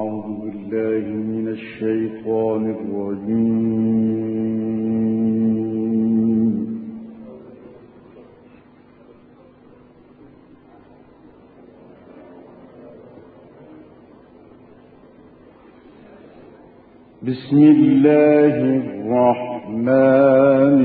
أعوذ بالله من الشيطان الرجيم. بسم الله الرحمن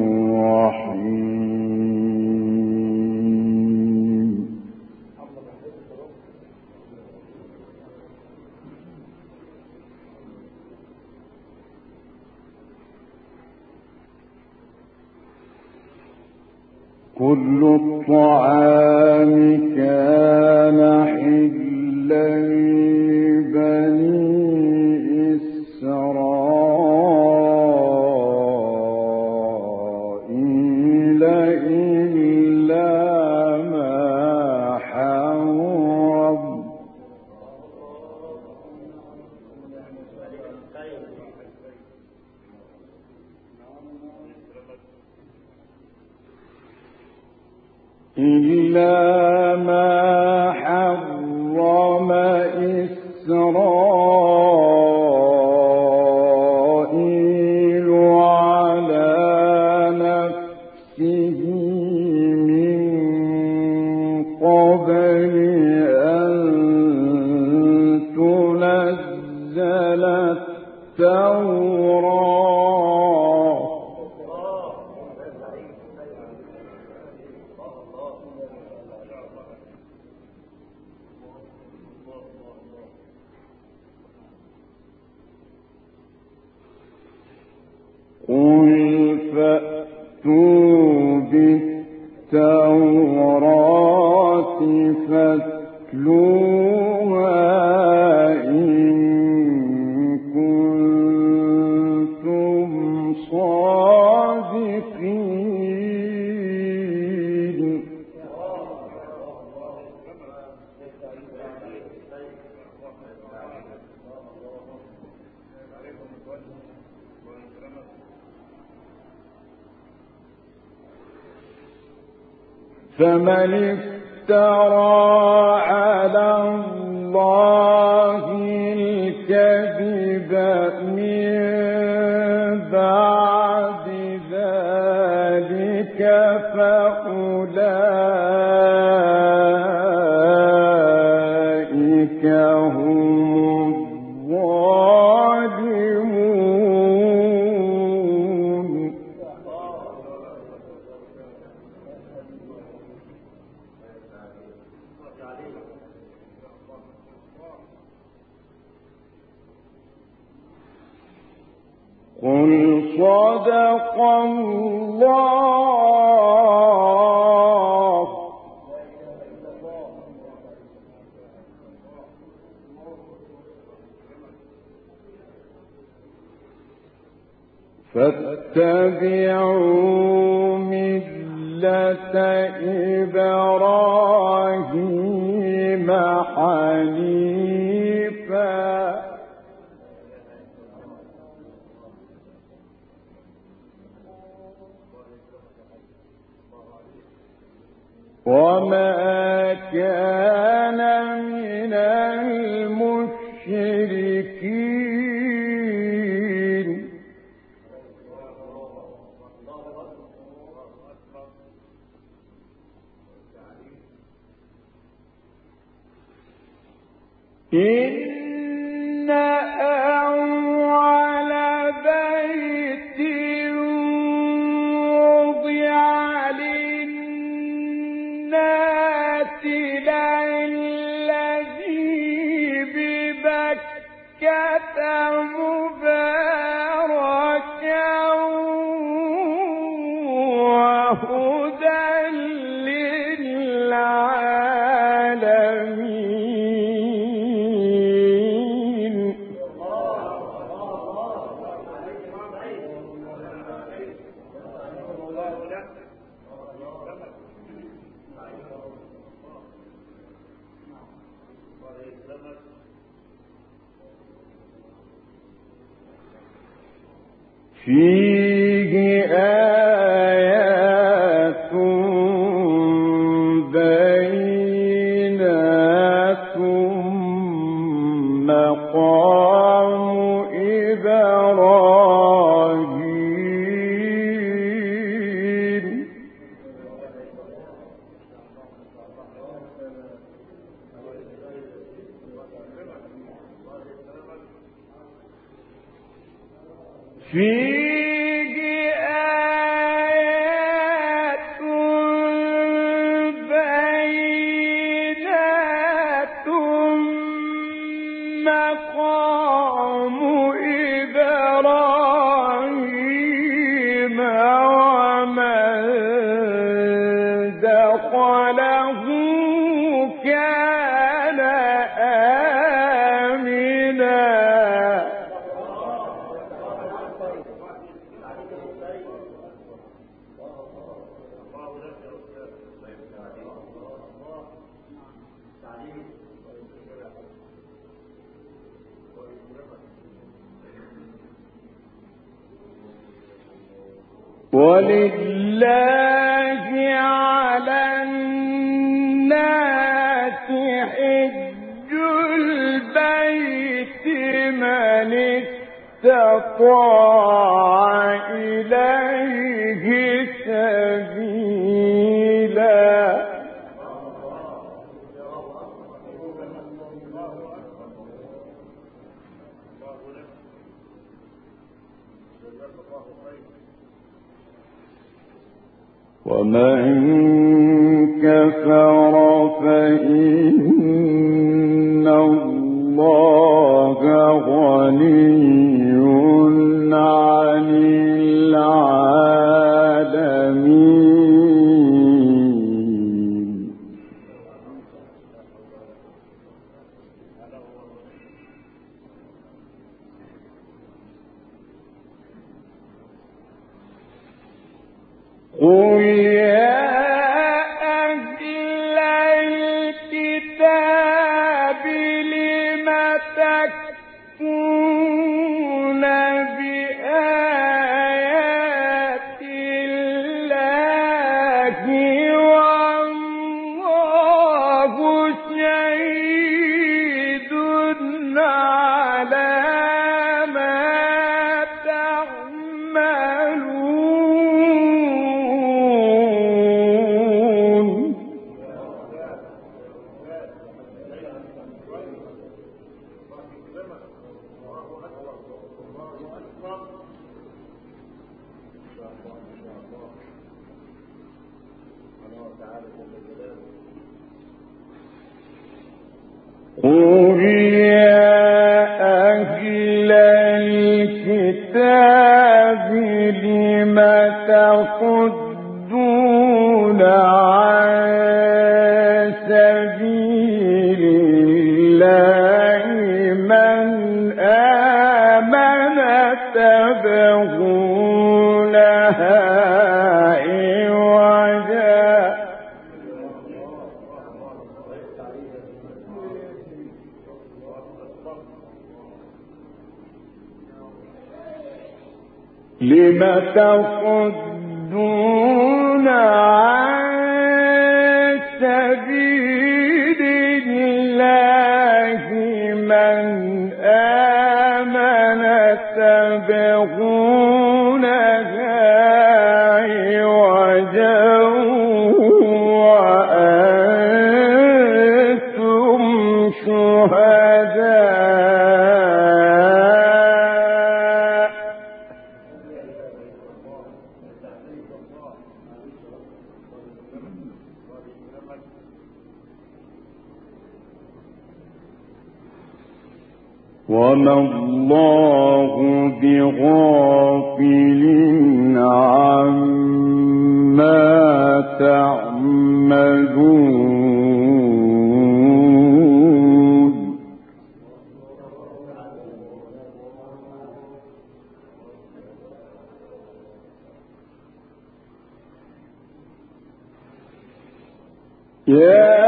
الرحيم. كل الطعام كان حلا لبني إسرائيل إلا ما حرم إسرائيل على نفسه من قبل أن تنزل التوراة قل فأتوا بالتوراة فاتلوها إن كنتم صادقين. فمن افترى على الله الكذب من بعد ذلك فأولئك هم الظالمون. قل صدق الله. فاتبعوا ملة إبراهيم حنيفا وما كان من المشركين. إن أول بيت وضع للناس للذي ببكة مباركا وهدى للعالمين. فيه آيات بينات مقام إبراهيم فيه آيات بينات مقام إبراهيم ومن دخله كان آمنا ولله على الناس حج البيت من استطاع إليه سبيلا ومن كفر فإن الله غني عن العالمين قل يا أهل الكتاب لم تكفرون بآيات الله والله شهيد على ما تعملون قل يا أهل الكتاب لم تصدون عن سبيل الله من آمن تبغونها عوجا لم تصدون عن سبيل الله من آمن تبغونها عوجا وأنتم شهداء وما الله بغافل عما تعملون يا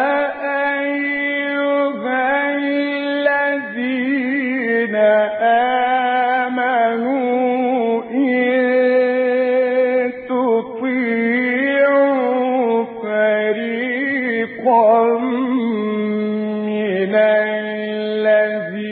آمنوا إن تطيعوا فريقا من الذين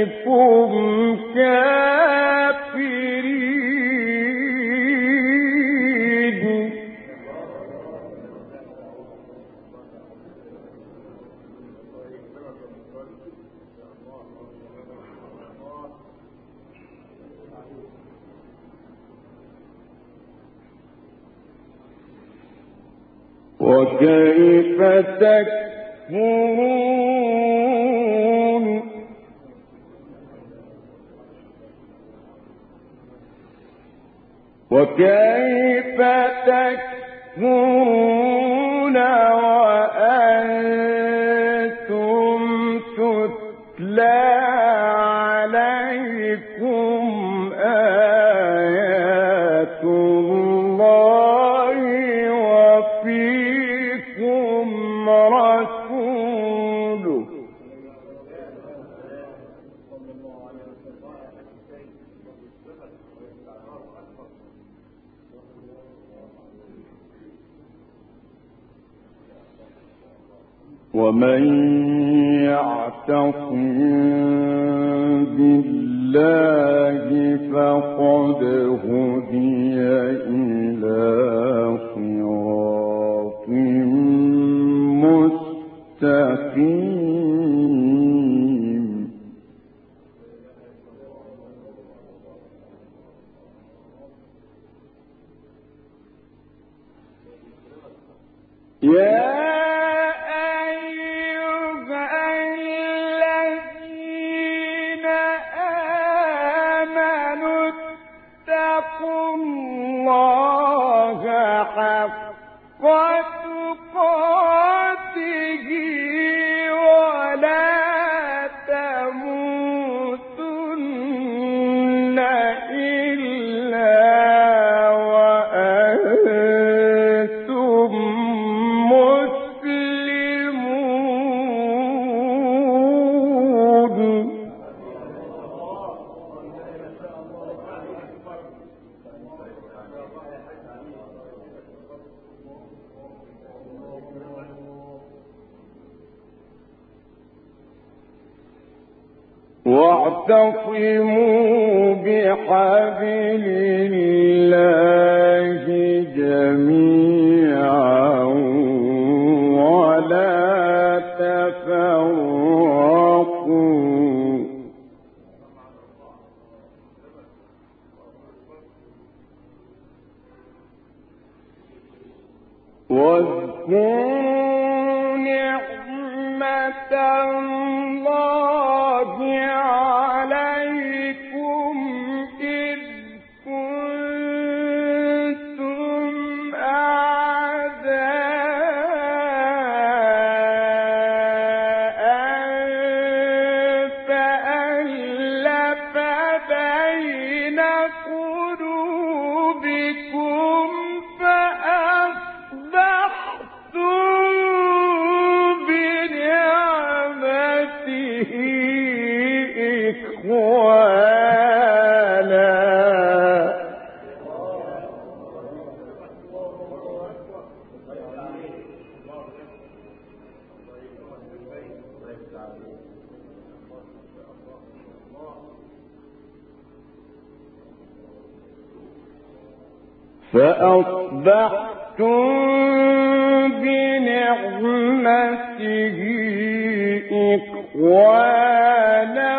كافرين. وكيف تكفرون وكيف تكفرون وأنتم تتلى عليكم آيات الله وفيكم رسوله ومن يعتصم بالله فقد هدي إلى صراط مستقيم. يا اتقوا الله حق تقاته ولا تموتن إلا وأنتم مسلمون. واعتصموا بحبل الله جميعا ولا تفرقوا. واذكروا نعمة الله عليكم إذ كنتم أعداء فألف بين قلوبكم فأصبحتم بنعمته إخوانا. فأصبحتم بنعمته إخوانا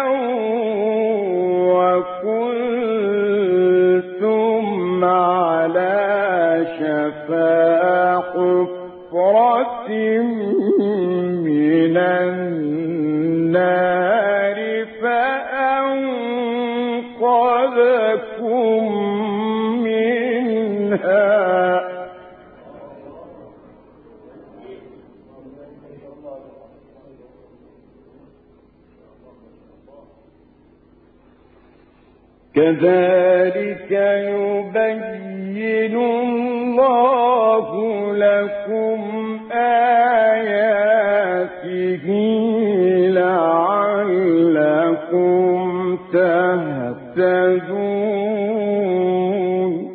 وكنتم على شفا حفرة من النار فأنقذكم منها. كذلك يبين الله لكم آياته لعلكم تهتدون.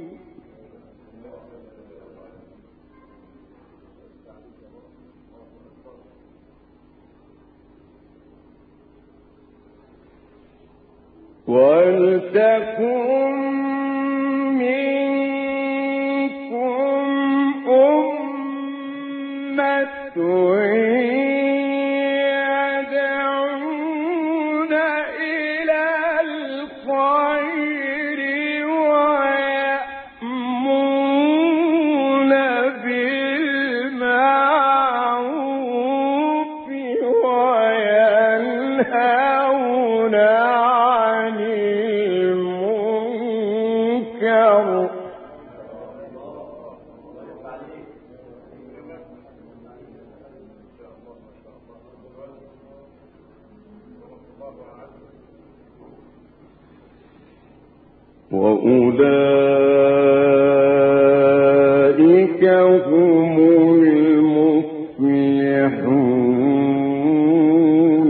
وَلْتَكُن مِّنكُمْ أُمَّةٌ يَدْعُونَ إِلَى الْخَيْرِ وَيَأْمُرُونَ بِالْمَعْرُوفِ وَيَنْهَوْنَ عَنِ الْمُنكَرِ وَأُولَئِكَ هُمُ الْمُفْلِحُونَ.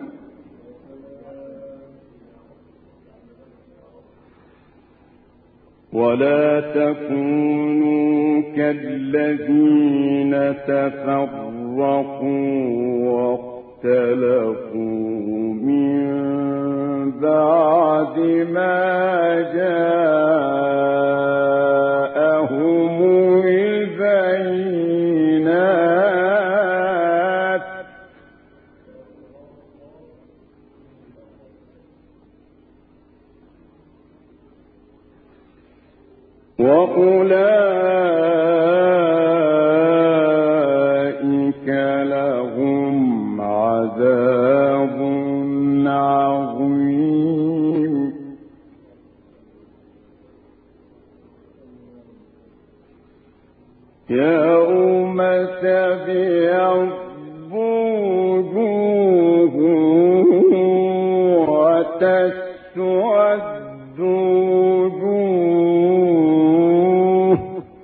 وَلَا تَكُونُوا كَالَّذِينَ تَفَرَّقُوا وَاخْتَلَفُوا مِن بَعْدِ مَا جَاءَهُمُ الْبَيِّنَاتُ وَأُولَئِكَ لَهُمْ عَذَابٌ عَظِيمٌ. يَوْمَ تَبْيَضُّ وُجُوهٌ وَتَسْوَدُّ وُجُوهٌ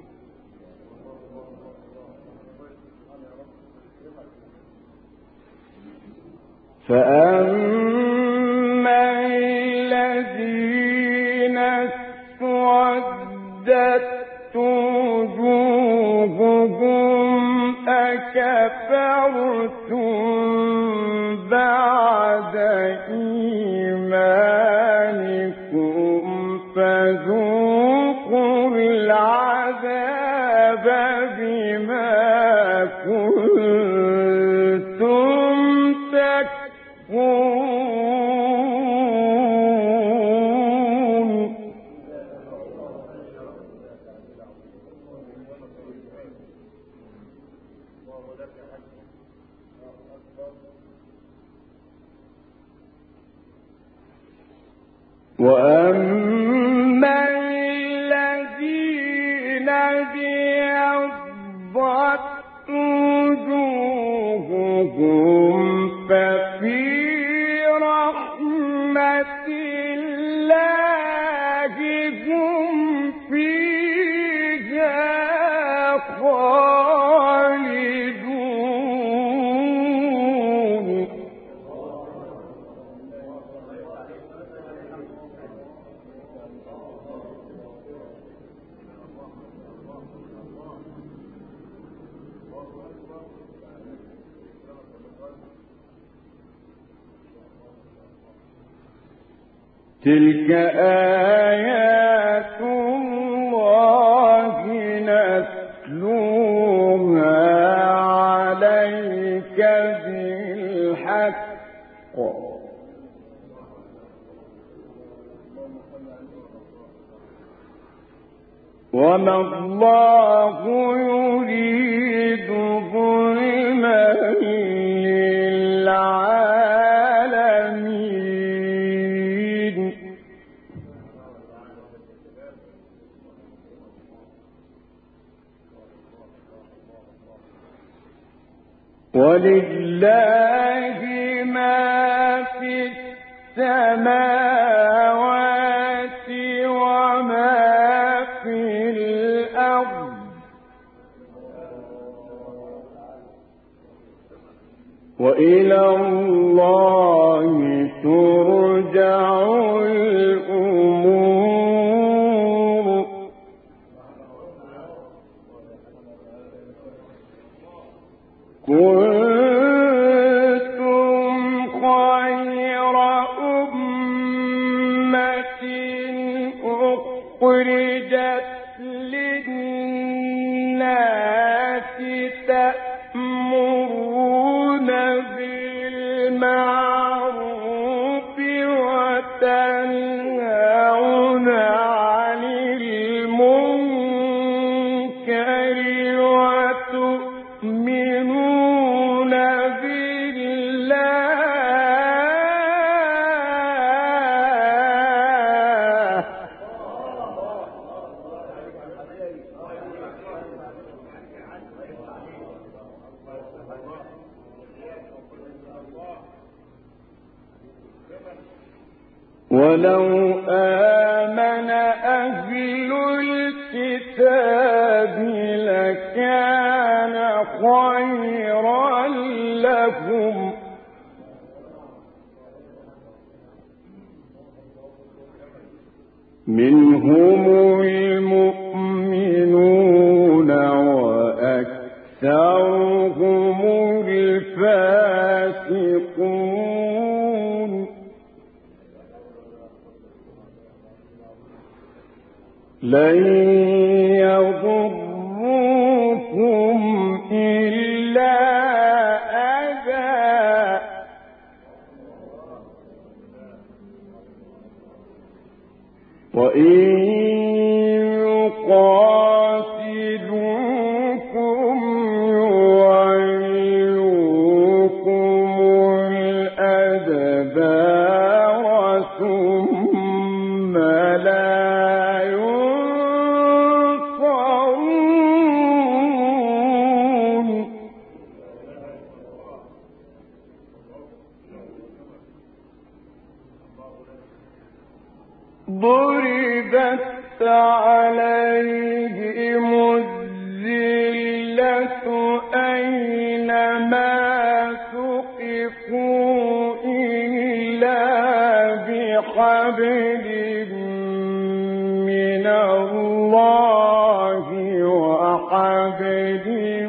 فَأَمَّا الَّذِينَ اسْوَدَّتْ وُجُوهُهُمْ أَكَفَرْتُم بَعْدَ إِيمَانِكُمْ فَذُوقُوا الْعَذَابَ بِمَا كُنتُمْ تَكْفُرُونَ. وَأَمَّا الَّذِينَ ابْيَضَّتْ وُجُوهُهُمْ فَفِي رَحْمَةِ اللَّهِ هُمْ فِيهَا خَالِدُونَ. تِلْكَ آيَاتُ اللَّهِ نَتْلُوهَا عَلَيْكَ بِالْحَقِّ وَمَا اللَّهُ يُرِيدُ ظُلْمًا لِّلْعَالَمِينَ. وَلِلَّهِ مَا فِي السَّمَاوَاتِ وَمَا فِي الْأَرْضِ وَإِلَى اللَّهِ تُرْجَعُ الْأُمُورُ. كُنتُمْ خَيْرَ أُمَّةٍ أُخْرِجَتْ لِلنَّاسِ تَأْمُرُونَ بِالْمَعْرُوفِ وَتَنْهَوْنَ عَنِ الْمُنكَرِ وَتُؤْمِنُونَ بِاللَّهِ. أخرجت للناس تأمرون بالمعروف وتنهون عن المنكر وتؤمنون بالله. ولو آمن أهل الكتاب لكان خيرا لهم منهم المؤمنون وأكثرهم الفاسقون. لن يضروكم إلا أذى وإن يقاتلوكم يولوكم الأدبار ثم لا ضربت عليهم الذلة أينما ثقفوا إلا بحبل من الله وحبل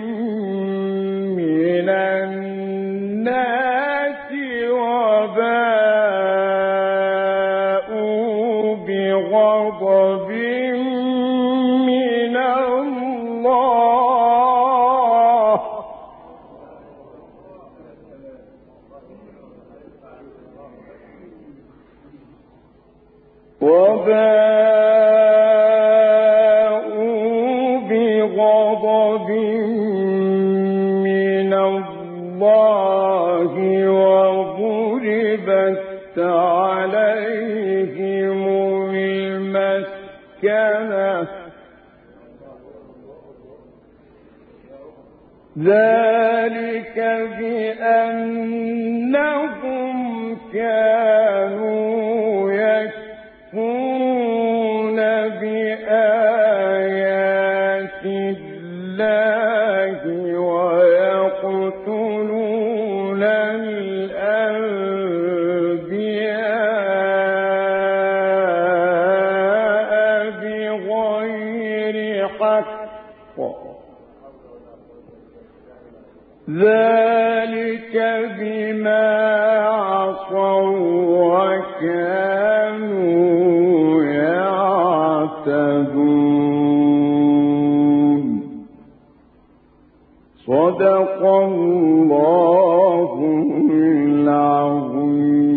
من الناس بغضب من الله وباءوا بغضب من الله وضربت عليهم المسكنة ذلك بأنهم كانوا يكفرون بآيات الله ويقتلون الأنبياء بغير حق ذلك بما عصوا وكانوا يعتدون. صدق الله العظيم.